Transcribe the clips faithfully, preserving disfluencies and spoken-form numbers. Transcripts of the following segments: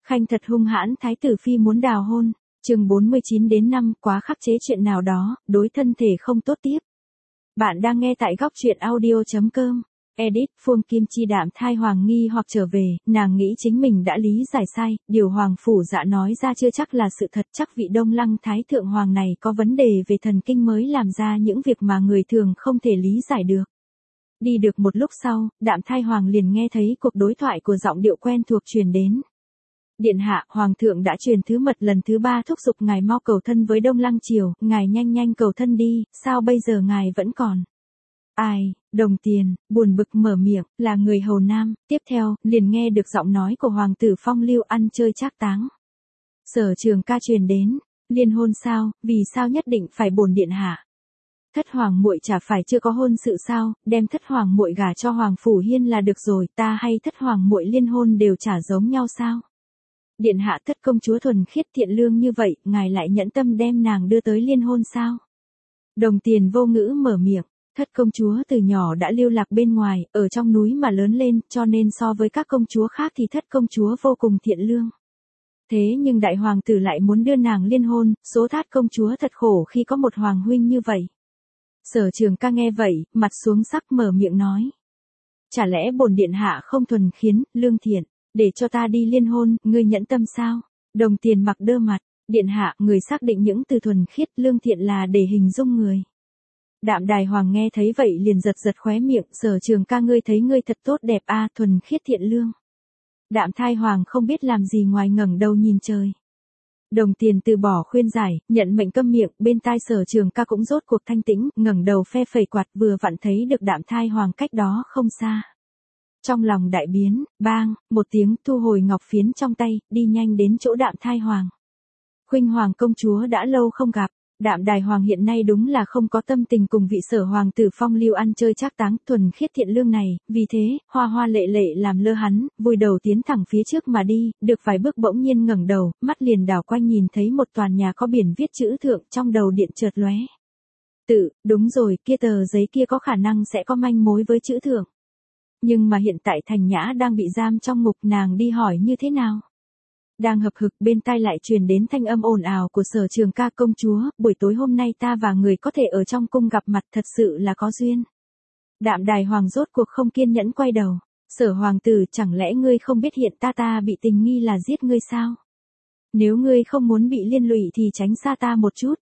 Khanh thật hung hãn, thái tử phi muốn đào hôn. Chương bốn mươi chín đến năm, quá khắc chế chuyện nào đó, đối thân thể không tốt tiếp. Bạn đang nghe tại góc truyện audio chấm com. Edit, Phương Kim Chi đạm thai hoàng nghi hoặc trở về, nàng nghĩ chính mình đã lý giải sai, điều hoàng phủ dạ nói ra chưa chắc là sự thật, chắc vị Đông Lăng thái thượng hoàng này có vấn đề về thần kinh mới làm ra những việc mà người thường không thể lý giải được. Đi được một lúc sau, đạm thai hoàng liền nghe thấy cuộc đối thoại của giọng điệu quen thuộc truyền đến. Điện hạ, hoàng thượng đã truyền thứ mật lần thứ ba thúc giục ngài mau cầu thân với Đông Lăng triều, ngài nhanh nhanh cầu thân đi, sao bây giờ ngài vẫn còn? Ai, Đồng Tiền, buồn bực mở miệng, là người hầu nam, tiếp theo, liền nghe được giọng nói của hoàng tử Phong Lưu ăn chơi trác táng. Sở Trường Ca truyền đến, liên hôn sao, vì sao nhất định phải bổn điện hạ? Thất hoàng muội chả phải chưa có hôn sự sao, đem thất hoàng muội gả cho hoàng phủ hiên là được rồi, ta hay thất hoàng muội liên hôn đều chả giống nhau sao? Điện hạ thất công chúa thuần khiết thiện lương như vậy, ngài lại nhẫn tâm đem nàng đưa tới liên hôn sao? Đồng Tiền vô ngữ mở miệng, thất công chúa từ nhỏ đã lưu lạc bên ngoài, ở trong núi mà lớn lên, cho nên so với các công chúa khác thì thất công chúa vô cùng thiện lương. Thế nhưng đại hoàng tử lại muốn đưa nàng liên hôn, số thát công chúa thật khổ khi có một hoàng huynh như vậy. Sở Trường Ca nghe vậy, mặt xuống sắc mở miệng nói. Chả lẽ bổn điện hạ không thuần khiến, lương thiện, để cho ta đi liên hôn, ngươi nhẫn tâm sao? Đồng Tiền mặc đơ mặt, điện hạ, người xác định những từ thuần khiết, lương thiện là để hình dung người. Đạm Đài Hoàng nghe thấy vậy liền giật giật khóe miệng, Sở Trường Ca ngươi thấy ngươi thật tốt đẹp a, thuần khiết thiện lương. Đạm Thai Hoàng không biết làm gì ngoài ngẩng đầu nhìn trời. Đồng Tiền từ bỏ khuyên giải, nhận mệnh câm miệng, bên tai Sở Trường Ca cũng rốt cuộc thanh tĩnh, ngẩng đầu phe phẩy quạt vừa vặn thấy được Đạm Thai Hoàng cách đó không xa. Trong lòng đại biến, bang, một tiếng thu hồi ngọc phiến trong tay, đi nhanh đến chỗ Đạm Thai Hoàng. Khuynh Hoàng công chúa đã lâu không gặp, Đạm Đài Hoàng hiện nay đúng là không có tâm tình cùng vị Sở hoàng tử Phong Lưu ăn chơi trác táng thuần khiết thiện lương này, vì thế, hoa hoa lệ lệ làm lơ hắn, vùi đầu tiến thẳng phía trước mà đi, được vài bước bỗng nhiên ngẩng đầu, mắt liền đảo quanh nhìn thấy một tòa nhà có biển viết chữ thượng, trong đầu điện chợt lóe. Tự, đúng rồi, kia tờ giấy kia có khả năng sẽ có manh mối với chữ thượng. Nhưng mà hiện tại Thành Nhã đang bị giam trong ngục, nàng đi hỏi như thế nào? Đang hập hực bên tai lại truyền đến thanh âm ồn ào của Sở Trường Ca công chúa, buổi tối hôm nay ta và người có thể ở trong cung gặp mặt thật sự là có duyên. Đạm Đài Hoàng rốt cuộc không kiên nhẫn quay đầu, Sở hoàng tử chẳng lẽ ngươi không biết hiện ta ta bị tình nghi là giết ngươi sao? Nếu ngươi không muốn bị liên lụy thì tránh xa ta một chút.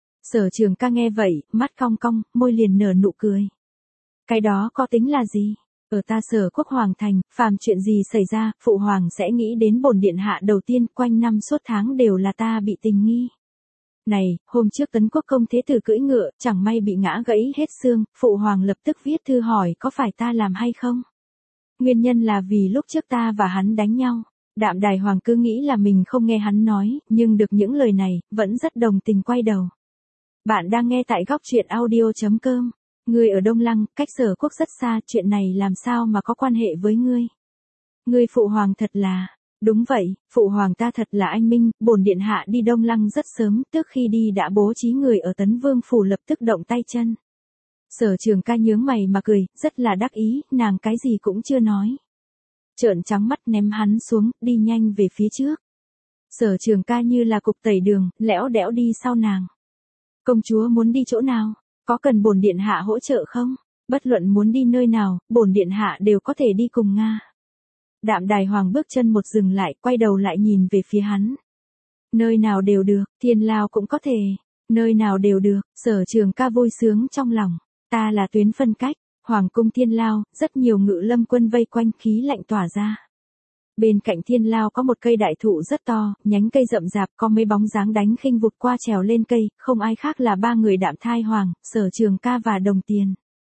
Sở Trường Ca nghe vậy, mắt cong cong, môi liền nở nụ cười. Cái đó có tính là gì? Ở ta Sở quốc hoàng thành, phàm chuyện gì xảy ra, phụ hoàng sẽ nghĩ đến bổn điện hạ đầu tiên, quanh năm suốt tháng đều là ta bị tình nghi. Này, hôm trước Tấn Quốc công thế tử cưỡi ngựa, chẳng may bị ngã gãy hết xương, phụ hoàng lập tức viết thư hỏi có phải ta làm hay không? Nguyên nhân là vì lúc trước ta và hắn đánh nhau. Đạm Đài Hoàng cứ nghĩ là mình không nghe hắn nói, nhưng được những lời này, vẫn rất đồng tình quay đầu. Bạn đang nghe tại góc truyện audio chấm com. Ngươi ở Đông Lăng, cách Sở quốc rất xa, chuyện này làm sao mà có quan hệ với ngươi? Ngươi phụ hoàng thật là, đúng vậy, phụ hoàng ta thật là anh minh, bổn điện hạ đi Đông Lăng rất sớm, trước khi đi đã bố trí người ở Tấn Vương phủ lập tức động tay chân. Sở Trường Ca nhướng mày mà cười, rất là đắc ý, nàng cái gì cũng chưa nói. Trợn trắng mắt ném hắn xuống, đi nhanh về phía trước. Sở Trường Ca như là cục tẩy đường, lẽo đẽo đi sau nàng. Công chúa muốn đi chỗ nào? Có cần bổn điện hạ hỗ trợ không? Bất luận muốn đi nơi nào, bổn điện hạ đều có thể đi cùng Nga. Đạm Đài Hoàng bước chân một dừng lại, quay đầu lại nhìn về phía hắn. Nơi nào đều được, Thiên Lao cũng có thể. Nơi nào đều được, Sở Trường Ca vui sướng trong lòng. Ta là tuyến phân cách, Hoàng cung Thiên Lao, rất nhiều ngự lâm quân vây quanh, khí lạnh tỏa ra. Bên cạnh Thiên Lao có một cây đại thụ rất to, nhánh cây rậm rạp, có mấy bóng dáng đánh khinh vụt qua trèo lên cây, không ai khác là ba người Đạm Thai Hoàng, Sở Trường Ca và Đồng Tiền.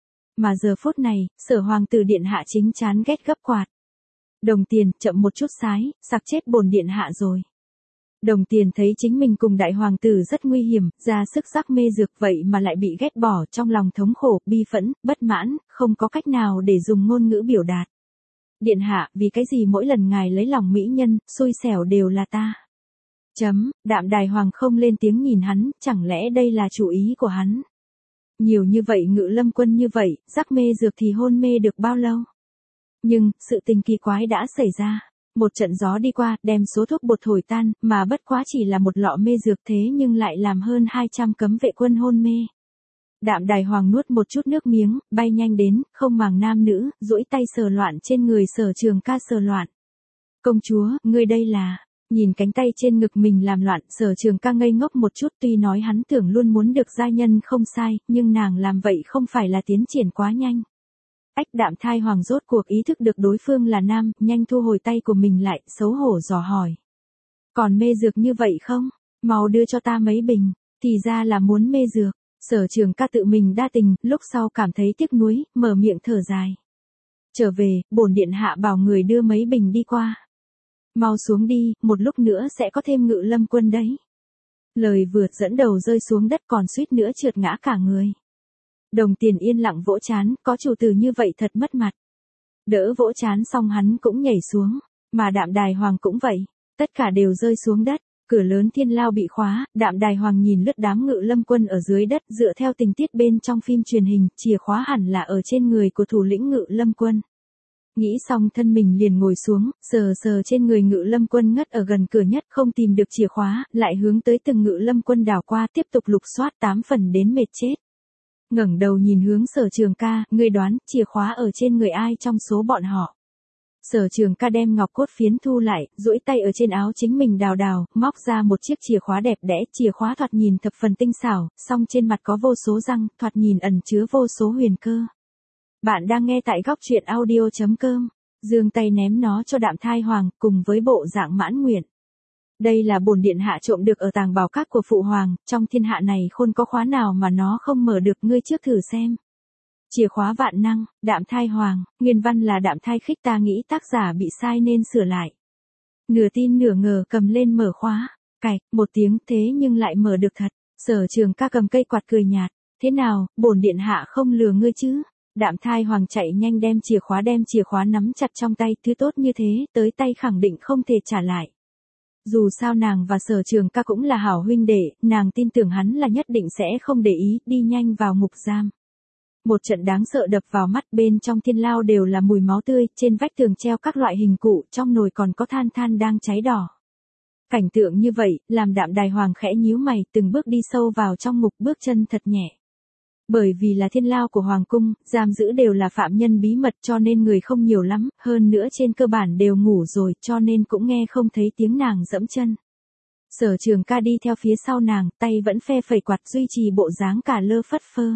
Mà giờ phút này, Sở hoàng tử điện hạ chính chán ghét gấp quạt. Đồng Tiền, chậm một chút sái, sặc chết bổn điện hạ rồi. Đồng Tiền thấy chính mình cùng đại hoàng tử rất nguy hiểm, ra sức rắc mê dược vậy mà lại bị ghét bỏ, trong lòng thống khổ, bi phẫn, bất mãn, không có cách nào để dùng ngôn ngữ biểu đạt. Điện hạ, vì cái gì mỗi lần ngài lấy lòng mỹ nhân, xui xẻo đều là ta? Chấm, Đạm Đài Hoàng không lên tiếng nhìn hắn, chẳng lẽ đây là chủ ý của hắn? Nhiều như vậy ngự lâm quân như vậy, rắc mê dược thì hôn mê được bao lâu? Nhưng, sự tình kỳ quái đã xảy ra. Một trận gió đi qua, đem số thuốc bột thổi tan, mà bất quá chỉ là một lọ mê dược thế nhưng lại làm hơn hai trăm cấm vệ quân hôn mê. Đạm Đài Hoàng nuốt một chút nước miếng, bay nhanh đến, không màng nam nữ, duỗi tay sờ loạn trên người Sở Trường Ca sờ loạn. Công chúa, ngươi đây là... Nhìn cánh tay trên ngực mình làm loạn, Sở Trường Ca ngây ngốc một chút, tuy nói hắn tưởng luôn muốn được giai nhân không sai, nhưng nàng làm vậy không phải là tiến triển quá nhanh. Ách Đạm Thai Hoàng rốt cuộc ý thức được đối phương là nam, nhanh thu hồi tay của mình lại, xấu hổ dò hỏi. Còn mê dược như vậy không? Mau đưa cho ta mấy bình, thì ra là muốn mê dược. Sở Trường Ca tự mình đa tình, lúc sau cảm thấy tiếc nuối, mở miệng thở dài. Trở về, bổn điện hạ bảo người đưa mấy bình đi qua. Mau xuống đi, một lúc nữa sẽ có thêm Ngự Lâm quân đấy. Lời vừa dẫn đầu rơi xuống đất còn suýt nữa trượt ngã cả người. Đồng Tiền yên lặng vỗ trán, có chủ tử như vậy thật mất mặt. Đỡ vỗ trán xong hắn cũng nhảy xuống, mà Đạm Đài Hoàng cũng vậy, tất cả đều rơi xuống đất. Cửa lớn thiên lao bị khóa, Đạm Đài Hoàng nhìn lướt đám Ngự Lâm quân ở dưới đất, dựa theo tình tiết bên trong phim truyền hình, chìa khóa hẳn là ở trên người của thủ lĩnh Ngự Lâm quân. Nghĩ xong thân mình liền ngồi xuống, sờ sờ trên người Ngự Lâm quân ngất ở gần cửa nhất, không tìm được chìa khóa, lại hướng tới từng Ngự Lâm quân đảo qua, tiếp tục lục soát tám phần đến mệt chết. Ngẩng đầu nhìn hướng Sở Trường Ca, ngươi đoán, chìa khóa ở trên người ai trong số bọn họ. Sở Trường Ca đem ngọc cốt phiến thu lại, duỗi tay ở trên áo chính mình đào đào, móc ra một chiếc chìa khóa đẹp đẽ, chìa khóa thoạt nhìn thập phần tinh xảo, song trên mặt có vô số răng, thoạt nhìn ẩn chứa vô số huyền cơ. Bạn đang nghe tại góc truyện audio chấm com, giương tay ném nó cho Đạm Thai Hoàng, cùng với bộ dạng mãn nguyện. Đây là bổn điện hạ trộm được ở tàng bảo các của phụ hoàng, trong thiên hạ này khôn có khóa nào mà nó không mở được, ngươi trước thử xem. Chìa khóa vạn năng, Đạm Thai Hoàng, nguyên văn là Đạm Thai Khích, ta nghĩ tác giả bị sai nên sửa lại. Nửa tin nửa ngờ cầm lên mở khóa, cạch, một tiếng thế nhưng lại mở được thật. Sở Trường Ca cầm cây quạt cười nhạt, thế nào, bổn điện hạ không lừa ngươi chứ? Đạm Thai Hoàng chạy nhanh đem chìa khóa đem chìa khóa nắm chặt trong tay, thứ tốt như thế, tới tay khẳng định không thể trả lại. Dù sao nàng và Sở Trường Ca cũng là hảo huynh đệ, nàng tin tưởng hắn là nhất định sẽ không để ý, đi nhanh vào ngục giam. Một trận đáng sợ đập vào mắt, bên trong thiên lao đều là mùi máu tươi, trên vách tường treo các loại hình cụ, trong nồi còn có than than đang cháy đỏ. Cảnh tượng như vậy, làm Đạm Đài Hoàng khẽ nhíu mày, từng bước đi sâu vào trong ngục, bước chân thật nhẹ. Bởi vì là thiên lao của Hoàng cung, giam giữ đều là phạm nhân bí mật cho nên người không nhiều lắm, hơn nữa trên cơ bản đều ngủ rồi cho nên cũng nghe không thấy tiếng nàng dẫm chân. Sở Trường Ca đi theo phía sau nàng, tay vẫn phe phẩy quạt duy trì bộ dáng cả lơ phất phơ.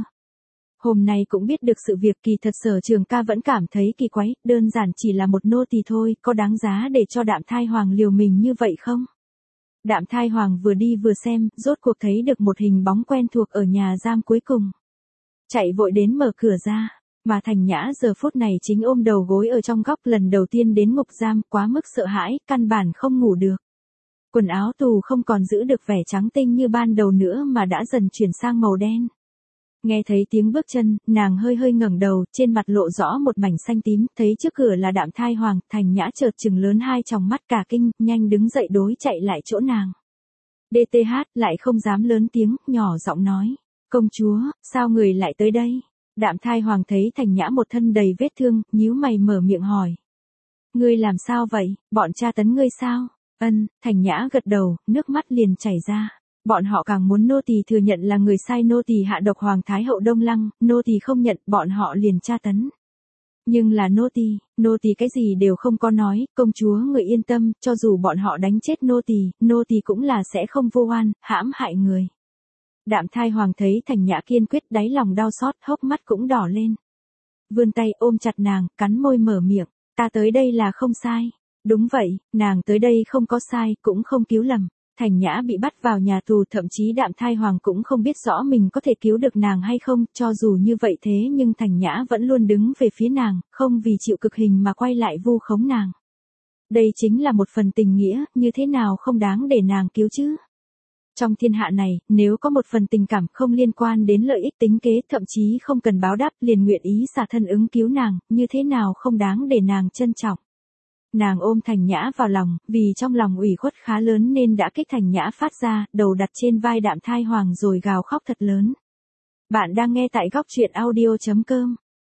Hôm nay cũng biết được sự việc, kỳ thật Sở Trường Ca vẫn cảm thấy kỳ quái, đơn giản chỉ là một nô tỳ thôi, có đáng giá để cho Đạm Thai Hoàng liều mình như vậy không? Đạm Thai Hoàng vừa đi vừa xem, rốt cuộc thấy được một hình bóng quen thuộc ở nhà giam cuối cùng. Chạy vội đến mở cửa ra, mà Thành Nhã giờ phút này chính ôm đầu gối ở trong góc, lần đầu tiên đến ngục giam, quá mức sợ hãi, căn bản không ngủ được. Quần áo tù không còn giữ được vẻ trắng tinh như ban đầu nữa mà đã dần chuyển sang màu đen. Nghe thấy tiếng bước chân, nàng hơi hơi ngẩng đầu, trên mặt lộ rõ một mảnh xanh tím, thấy trước cửa là Đạm Thai Hoàng, Thành Nhã chợt trừng lớn hai tròng mắt cả kinh, nhanh đứng dậy đối chạy lại chỗ nàng. đê tê hát lại không dám lớn tiếng, nhỏ giọng nói. Công chúa, sao người lại tới đây? Đạm Thai Hoàng thấy Thành Nhã một thân đầy vết thương, nhíu mày mở miệng hỏi. Ngươi làm sao vậy, bọn tra tấn ngươi sao? Ân, Thành Nhã gật đầu, nước mắt liền chảy ra. Bọn họ càng muốn nô tỳ thừa nhận là người sai, nô tỳ hạ độc Hoàng Thái hậu Đông Lăng, nô tỳ không nhận, bọn họ liền tra tấn. Nhưng là nô tỳ, nô tỳ cái gì đều không có nói, công chúa người yên tâm, cho dù bọn họ đánh chết nô tỳ, nô tỳ cũng là sẽ không vô oan, hãm hại người. Đạm Thai Hoàng thấy Thành Nhã kiên quyết, đáy lòng đau xót, hốc mắt cũng đỏ lên. Vươn tay ôm chặt nàng, cắn môi mở miệng, ta tới đây là không sai. Đúng vậy, nàng tới đây không có sai, cũng không cứu lầm. Thành Nhã bị bắt vào nhà tù, thậm chí Đạm Thai Hoàng cũng không biết rõ mình có thể cứu được nàng hay không, cho dù như vậy thế nhưng Thành Nhã vẫn luôn đứng về phía nàng, không vì chịu cực hình mà quay lại vu khống nàng. Đây chính là một phần tình nghĩa, như thế nào không đáng để nàng cứu chứ? Trong thiên hạ này, nếu có một phần tình cảm không liên quan đến lợi ích tính kế, thậm chí không cần báo đáp, liền nguyện ý xả thân ứng cứu nàng, như thế nào không đáng để nàng trân trọng. Nàng ôm Thành Nhã vào lòng, vì trong lòng ủy khuất khá lớn nên đã kích Thành Nhã phát ra, đầu đặt trên vai Đạm Thai Hoàng rồi gào khóc thật lớn. Bạn đang nghe tại góc truyện audio chấm com.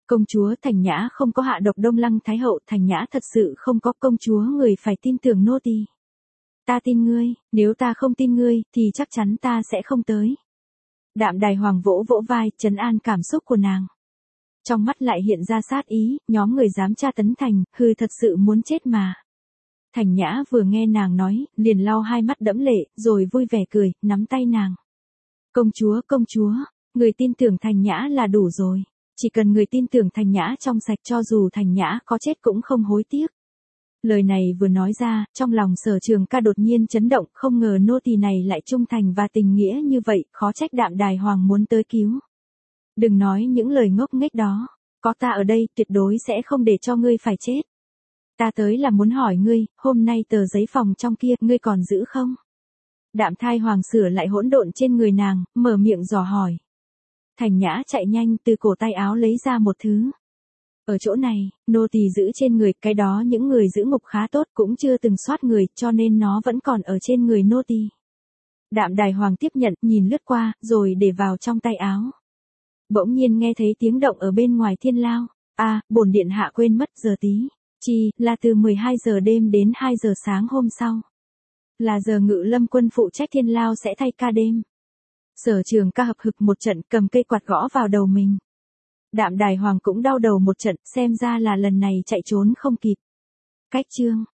Công chúa Thành Nhã không có hạ độc Đông Lăng Thái hậu, Thành Nhã thật sự không có, công chúa người phải tin tưởng nô tỳ. Ta tin ngươi, nếu ta không tin ngươi, thì chắc chắn ta sẽ không tới. Đạm Đài Hoàng vỗ vỗ vai, trấn an cảm xúc của nàng. Trong mắt lại hiện ra sát ý, nhóm người dám tra tấn Thành, hừ thật sự muốn chết mà. Thành Nhã vừa nghe nàng nói, liền lau hai mắt đẫm lệ, rồi vui vẻ cười, nắm tay nàng. Công chúa, công chúa, người tin tưởng Thành Nhã là đủ rồi. Chỉ cần người tin tưởng Thành Nhã trong sạch, cho dù Thành Nhã có chết cũng không hối tiếc. Lời này vừa nói ra, trong lòng Sở Trường Ca đột nhiên chấn động, không ngờ nô tỳ này lại trung thành và tình nghĩa như vậy, khó trách Đạm Đài Hoàng muốn tới cứu. Đừng nói những lời ngốc nghếch đó, có ta ở đây, tuyệt đối sẽ không để cho ngươi phải chết. Ta tới là muốn hỏi ngươi, hôm nay tờ giấy phòng trong kia, ngươi còn giữ không? Đạm Thai Hoàng sửa lại hỗn độn trên người nàng, mở miệng dò hỏi. Thành Nhã chạy nhanh từ cổ tay áo lấy ra một thứ. Ở chỗ này, nô tỳ giữ trên người, cái đó những người giữ ngục khá tốt cũng chưa từng soát người, cho nên nó vẫn còn ở trên người nô tỳ. Đạm Đài Hoàng tiếp nhận, nhìn lướt qua, rồi để vào trong tay áo. Bỗng nhiên nghe thấy tiếng động ở bên ngoài thiên lao. A, à, bổn điện hạ quên mất giờ tí. Chi, là từ mười hai giờ đêm đến hai giờ sáng hôm sau. Là giờ Ngự Lâm quân phụ trách thiên lao sẽ thay ca đêm. Sở Trường Ca hập hực một trận, cầm cây quạt gõ vào đầu mình. Đạm Đài Hoàng cũng đau đầu một trận, xem ra là lần này chạy trốn không kịp. Cách chương